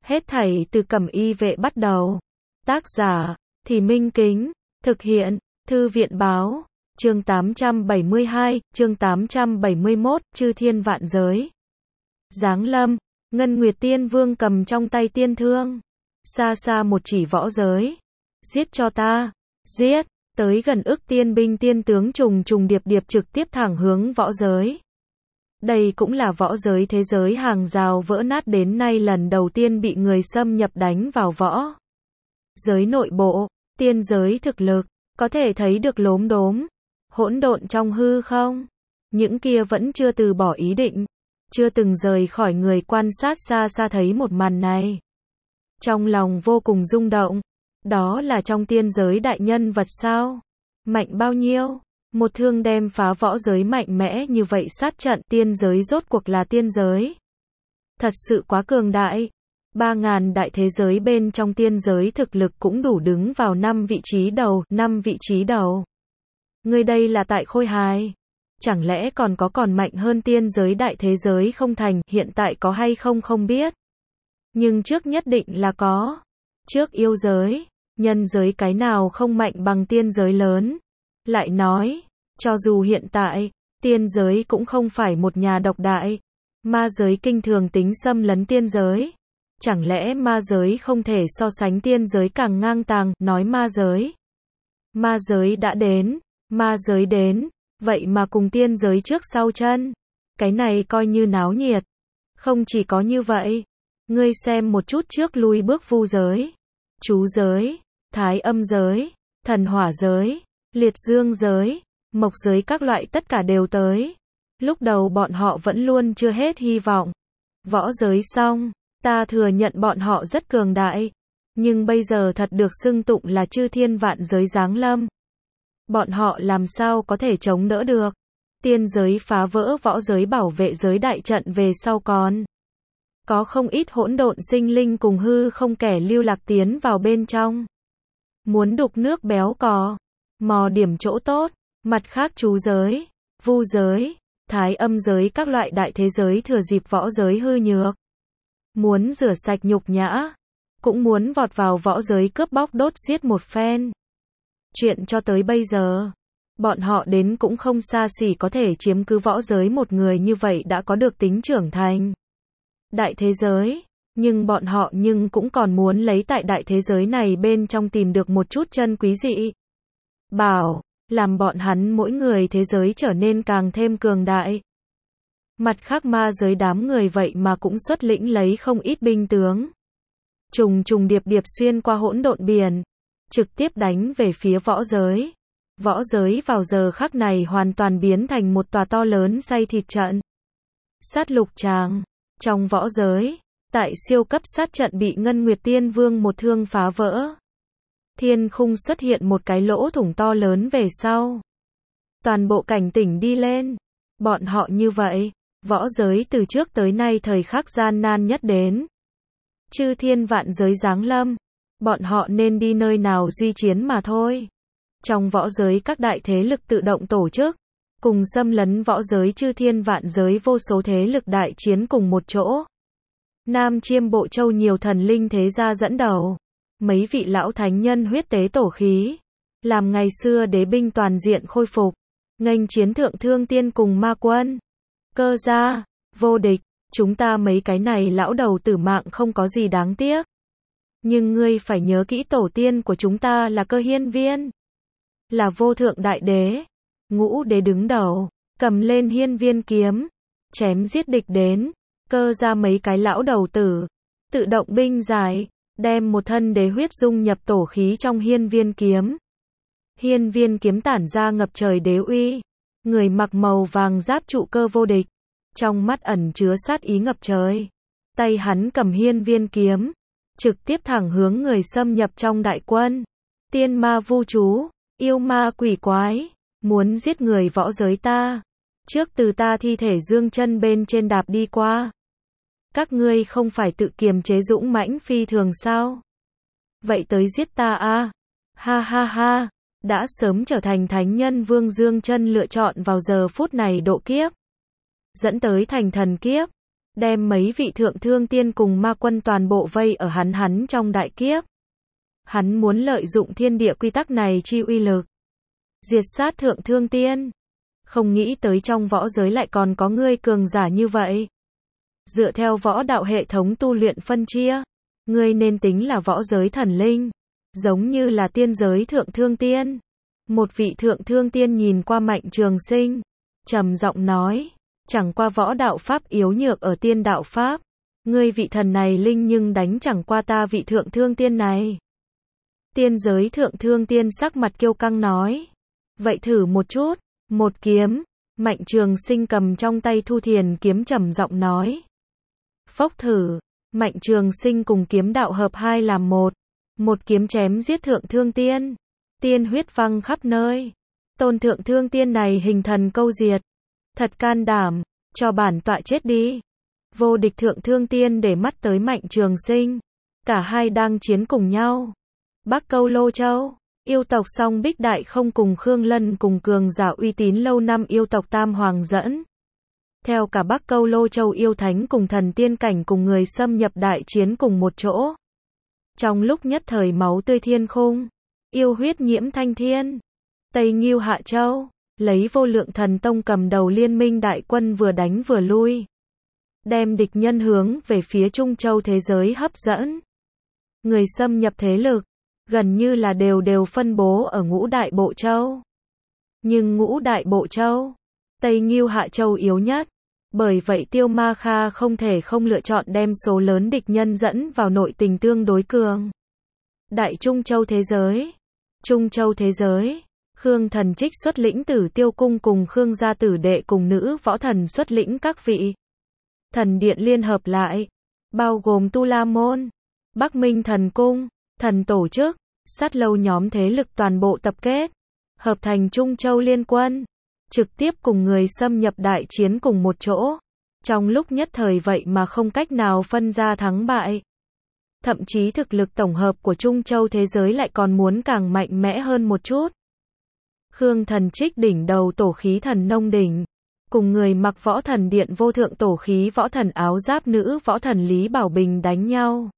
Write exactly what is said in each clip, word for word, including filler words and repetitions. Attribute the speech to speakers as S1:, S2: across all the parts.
S1: Hết thảy từ Cẩm Y Vệ bắt đầu. Tác giả, Thì Minh Kính. Thực hiện, Thư viện Báo. Chương tám trăm bảy mươi hai, chương tám trăm bảy mươi mốt, Chư Thiên Vạn Giới. Giáng lâm, Ngân Nguyệt Tiên Vương cầm trong tay tiên thương. Xa xa một chỉ võ giới. Giết cho ta, giết, tới gần ức tiên binh tiên tướng trùng trùng điệp điệp trực tiếp thẳng hướng võ giới. Đây cũng là võ giới thế giới hàng rào vỡ nát đến nay lần đầu tiên bị người xâm nhập đánh vào võ giới nội bộ, tiên giới thực lực, có thể thấy được lốm đốm, hỗn độn trong hư không. Những kia vẫn chưa từ bỏ ý định, chưa từng rời khỏi người quan sát xa xa thấy một màn này. Trong lòng vô cùng rung động, đó là trong tiên giới đại nhân vật sao? Mạnh bao nhiêu? Một thương đem phá võ giới mạnh mẽ như vậy sát trận tiên giới rốt cuộc là tiên giới. Thật sự quá cường đại. Ba ngàn đại thế giới bên trong tiên giới thực lực cũng đủ đứng vào năm vị trí đầu, năm vị trí đầu. Người đây là tại khôi hài. Chẳng lẽ còn có còn mạnh hơn tiên giới đại thế giới không thành, hiện tại có hay không không biết. Nhưng trước nhất định là có. Trước yêu giới, nhân giới cái nào không mạnh bằng tiên giới lớn. Lại nói, cho dù hiện tại, tiên giới cũng không phải một nhà độc đại. Ma giới kinh thường tính xâm lấn tiên giới. Chẳng lẽ ma giới không thể so sánh tiên giới càng ngang tàng, nói ma giới. Ma giới đã đến, ma giới đến, vậy mà cùng tiên giới trước sau chân. Cái này coi như náo nhiệt. Không chỉ có như vậy, ngươi xem một chút trước lui bước vu giới, chú giới, thái âm giới, thần hỏa giới, liệt dương giới, mộc giới các loại tất cả đều tới. Lúc đầu bọn họ vẫn luôn chưa hết hy vọng. Võ giới xong, ta thừa nhận bọn họ rất cường đại. Nhưng bây giờ thật được xưng tụng là chư thiên vạn giới giáng lâm. Bọn họ làm sao có thể chống đỡ được. Tiên giới phá vỡ võ giới bảo vệ giới đại trận về sau còn. Có không ít hỗn độn sinh linh cùng hư không kẻ lưu lạc tiến vào bên trong. Muốn đục nước béo cò. Mò điểm chỗ tốt. Mặt khác chú giới, vu giới, thái âm giới các loại đại thế giới thừa dịp võ giới hư nhược. Muốn rửa sạch nhục nhã. Cũng muốn vọt vào võ giới cướp bóc đốt giết một phen. Chuyện cho tới bây giờ, bọn họ đến cũng không xa xỉ có thể chiếm cứ võ giới một người như vậy đã có được tính trưởng thành. Đại thế giới, nhưng bọn họ nhưng cũng còn muốn lấy tại đại thế giới này bên trong tìm được một chút chân quý dị. Bảo, làm bọn hắn mỗi người thế giới trở nên càng thêm cường đại. Mặt khác ma giới đám người vậy mà cũng xuất lĩnh lấy không ít binh tướng. Trùng trùng điệp điệp xuyên qua hỗn độn biển. Trực tiếp đánh về phía võ giới. Võ giới vào giờ khắc này hoàn toàn biến thành một tòa to lớn xay thịt trận. Sát lục tràng. Trong võ giới, tại siêu cấp sát trận bị Ngân Nguyệt Tiên Vương một thương phá vỡ. Thiên khung xuất hiện một cái lỗ thủng to lớn về sau. Toàn bộ cảnh tỉnh đi lên. Bọn họ như vậy, võ giới từ trước tới nay thời khắc gian nan nhất đến. Chư thiên vạn giới giáng lâm. Bọn họ nên đi nơi nào duy chiến mà thôi. Trong võ giới các đại thế lực tự động tổ chức. Cùng xâm lấn võ giới chư thiên vạn giới vô số thế lực đại chiến cùng một chỗ. Nam Chiêm Bộ Châu nhiều thần linh thế gia dẫn đầu. Mấy vị lão thánh nhân huyết tế tổ khí. Làm ngày xưa đế binh toàn diện khôi phục. Nghênh chiến thượng thương tiên cùng ma quân. Cơ gia, vô địch. Chúng ta mấy cái này lão đầu tử mạng không có gì đáng tiếc. Nhưng ngươi phải nhớ kỹ tổ tiên của chúng ta là Cơ Hiên Viên. Là vô thượng đại đế. Ngũ đế đứng đầu. Cầm lên hiên viên kiếm. Chém giết địch đến. Cơ ra mấy cái lão đầu tử. Tự động binh giải. Đem một thân đế huyết dung nhập tổ khí trong hiên viên kiếm. Hiên viên kiếm tản ra ngập trời đế uy. Người mặc màu vàng giáp trụ cơ vô địch. Trong mắt ẩn chứa sát ý ngập trời. Tay hắn cầm hiên viên kiếm. Trực tiếp thẳng hướng người xâm nhập trong đại quân. Tiên ma vu chú. Yêu ma quỷ quái. Muốn giết người võ giới ta. Trước từ ta thi thể dương chân bên trên đạp đi qua. Các ngươi không phải tự kiềm chế dũng mãnh phi thường sao? Vậy tới giết ta a. Ha ha ha. Đã sớm trở thành thánh nhân vương dương chân lựa chọn vào giờ phút này độ kiếp. Dẫn tới thành thần kiếp. đem mấy vị thượng thương tiên cùng ma quân toàn bộ vây ở hắn hắn trong đại kiếp. Hắn muốn lợi dụng thiên địa quy tắc này chi uy lực, diệt sát thượng thương tiên. Không nghĩ tới trong võ giới lại còn có ngươi cường giả như vậy. Dựa theo võ đạo hệ thống tu luyện phân chia, ngươi nên tính là võ giới thần linh, giống như là tiên giới thượng thương tiên. Một vị thượng thương tiên nhìn qua Mạnh Trường Sinh, trầm giọng nói, chẳng qua võ đạo pháp yếu nhược ở tiên đạo pháp, ngươi vị thần này linh nhưng đánh chẳng qua ta vị thượng thương tiên này. Tiên giới thượng thương tiên sắc mặt kiêu căng nói, vậy thử một chút. Một kiếm, Mạnh Trường Sinh cầm trong tay Thu Thiền kiếm trầm giọng nói. Phốc thử, Mạnh Trường Sinh cùng kiếm đạo hợp hai làm một, một kiếm chém giết thượng thương tiên, tiên huyết văng khắp nơi. Tôn thượng thương tiên này hình thần câu diệt, thật can đảm, cho bản tọa chết đi. Vô địch thượng thương tiên để mắt tới Mạnh Trường Sinh, cả hai đang chiến cùng nhau. Bắc Câu Lô Châu, yêu tộc Song Bích Đại Không cùng Khương Lân cùng cường giả uy tín lâu năm yêu tộc Tam Hoàng dẫn. Theo cả Bắc Câu Lô Châu yêu thánh cùng thần tiên cảnh cùng người xâm nhập đại chiến cùng một chỗ. Trong lúc nhất thời máu tươi thiên khung, yêu huyết nhiễm thanh thiên. Tây Ngưu Hạ Châu, lấy Vô Lượng Thần Tông cầm đầu liên minh đại quân vừa đánh vừa lui, đem địch nhân hướng về phía Trung Châu thế giới hấp dẫn. Người xâm nhập thế lực gần như là đều đều phân bố ở ngũ đại bộ châu. Nhưng ngũ đại bộ châu, Tây Ngưu Hạ Châu yếu nhất. Bởi vậy Tiêu Ma Kha không thể không lựa chọn đem số lớn địch nhân dẫn vào nội tình tương đối cường. Đại Trung Châu thế giới. Trung Châu thế giới, Khương Thần Trích xuất lĩnh Tử Tiêu Cung cùng Khương gia tử đệ cùng nữ võ thần xuất lĩnh các vị thần điện liên hợp lại, bao gồm Tu La Môn, Bắc Minh Thần Cung, thần tổ chức, sát lâu nhóm thế lực toàn bộ tập kết, hợp thành Trung Châu Liên Quân, trực tiếp cùng người xâm nhập đại chiến cùng một chỗ. Trong lúc nhất thời vậy mà không cách nào phân ra thắng bại. Thậm chí thực lực tổng hợp của Trung Châu thế giới lại còn muốn càng mạnh mẽ hơn một chút. Khương Thần Trích đỉnh đầu tổ khí thần nông đỉnh, cùng người mặc võ thần điện vô thượng tổ khí võ thần áo giáp nữ võ thần Lý Bảo Bình đánh nhau.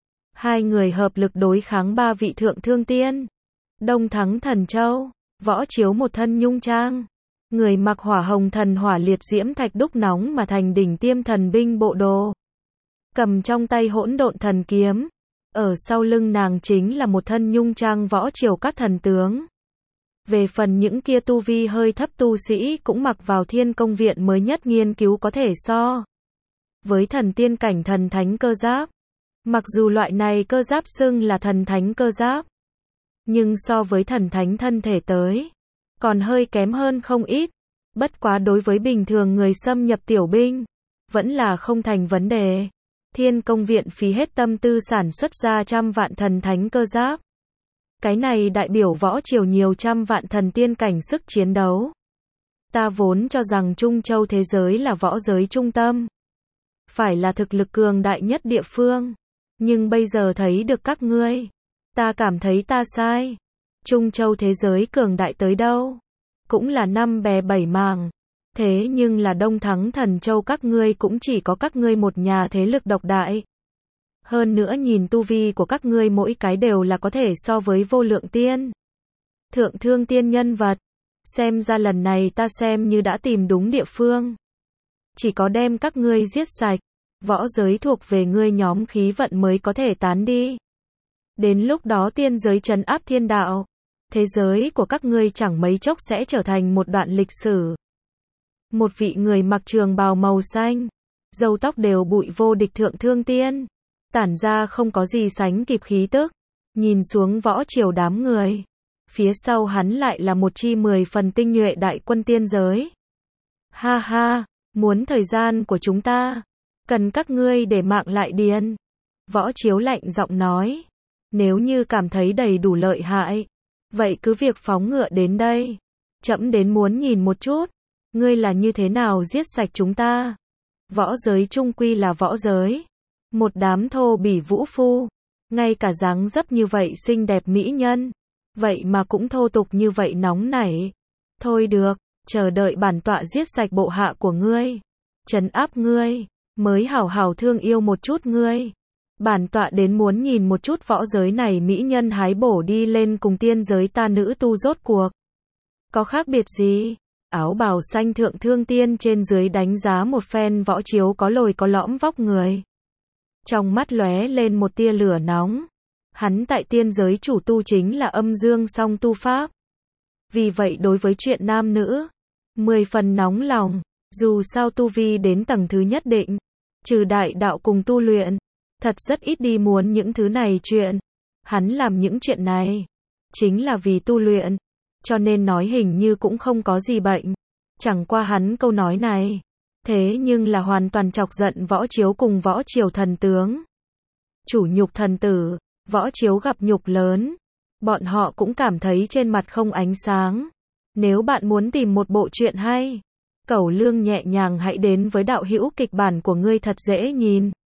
S1: Hai người hợp lực đối kháng ba vị thượng thương tiên. Đông thắng thần châu, võ chiếu một thân nhung trang. Người mặc hỏa hồng thần hỏa liệt diễm thạch đúc nóng mà thành đỉnh tiêm thần binh bộ đồ. Cầm trong tay hỗn độn thần kiếm. Ở sau lưng nàng chính là một thân nhung trang võ chiều các thần tướng. Về phần những kia tu vi hơi thấp tu sĩ cũng mặc vào Thiên Công Viện mới nhất nghiên cứu có thể so với thần tiên cảnh thần thánh cơ giáp. Mặc dù loại này cơ giáp xưng là thần thánh cơ giáp, nhưng so với thần thánh thân thể tới, còn hơi kém hơn không ít. Bất quá đối với bình thường người xâm nhập tiểu binh, vẫn là không thành vấn đề. Thiên Công Viện phí hết tâm tư sản xuất ra trăm vạn thần thánh cơ giáp. Cái này đại biểu võ triều nhiều trăm vạn thần tiên cảnh sức chiến đấu. Ta vốn cho rằng Trung Châu thế giới là võ giới trung tâm, phải là thực lực cường đại nhất địa phương. Nhưng bây giờ thấy được các ngươi, ta cảm thấy ta sai. Trung Châu thế giới cường đại tới đâu, cũng là năm bè bảy mảng. Thế nhưng là Đông thắng thần châu các ngươi cũng chỉ có các ngươi một nhà thế lực độc đại. Hơn nữa nhìn tu vi của các ngươi mỗi cái đều là có thể so với vô lượng tiên, thượng thương tiên nhân vật. Xem ra lần này ta xem như đã tìm đúng địa phương. Chỉ có đem các ngươi giết sạch, võ giới thuộc về ngươi nhóm khí vận mới có thể tán đi. Đến lúc đó tiên giới trấn áp thiên đạo, thế giới của các ngươi chẳng mấy chốc sẽ trở thành một đoạn lịch sử. Một vị người mặc trường bào màu xanh, râu tóc đều bụi vô địch thượng thương tiên, tản ra không có gì sánh kịp khí tức, nhìn xuống võ triều đám người. Phía sau hắn lại là một chi mười phần tinh nhuệ đại quân tiên giới. Ha ha, muốn thời gian của chúng ta, cần các ngươi để mạng lại điền. Võ chiếu lạnh giọng nói, nếu như cảm thấy đầy đủ lợi hại, vậy cứ việc phóng ngựa đến đây. Trẫm đến muốn nhìn một chút, ngươi là như thế nào giết sạch chúng ta. Võ giới trung quy là võ giới, một đám thô bỉ vũ phu, ngay cả dáng dấp như vậy xinh đẹp mỹ nhân, vậy mà cũng thô tục như vậy nóng nảy. Thôi được, chờ đợi bản tọa giết sạch bộ hạ của ngươi, trấn áp ngươi. mới hảo hảo thương yêu một chút ngươi. Bản tọa đến muốn nhìn một chút võ giới này mỹ nhân hái bổ đi lên cùng tiên giới ta nữ tu rốt cuộc. Có khác biệt gì? Áo bào xanh thượng thương tiên trên dưới đánh giá một phen võ chiếu có lồi có lõm vóc người. Trong mắt lóe lên một tia lửa nóng. Hắn tại tiên giới chủ tu chính là âm dương song tu pháp. Vì vậy đối với chuyện nam nữ, mười phần nóng lòng, dù sao tu vi đến tầng thứ nhất định, trừ đại đạo cùng tu luyện, thật rất ít đi muốn những thứ này chuyện. Hắn làm những chuyện này, chính là vì tu luyện, cho nên nói hình như cũng không có gì bệnh. Chẳng qua hắn câu nói này, thế nhưng là hoàn toàn chọc giận võ chiếu cùng võ triều thần tướng. Chủ nhục thần tử, võ chiếu gặp nhục lớn. Bọn họ cũng cảm thấy trên mặt không ánh sáng. Nếu bạn muốn tìm một bộ truyện hay, Cẩu Lương nhẹ nhàng hãy đến với đạo hữu kịch bản của ngươi thật dễ nhìn.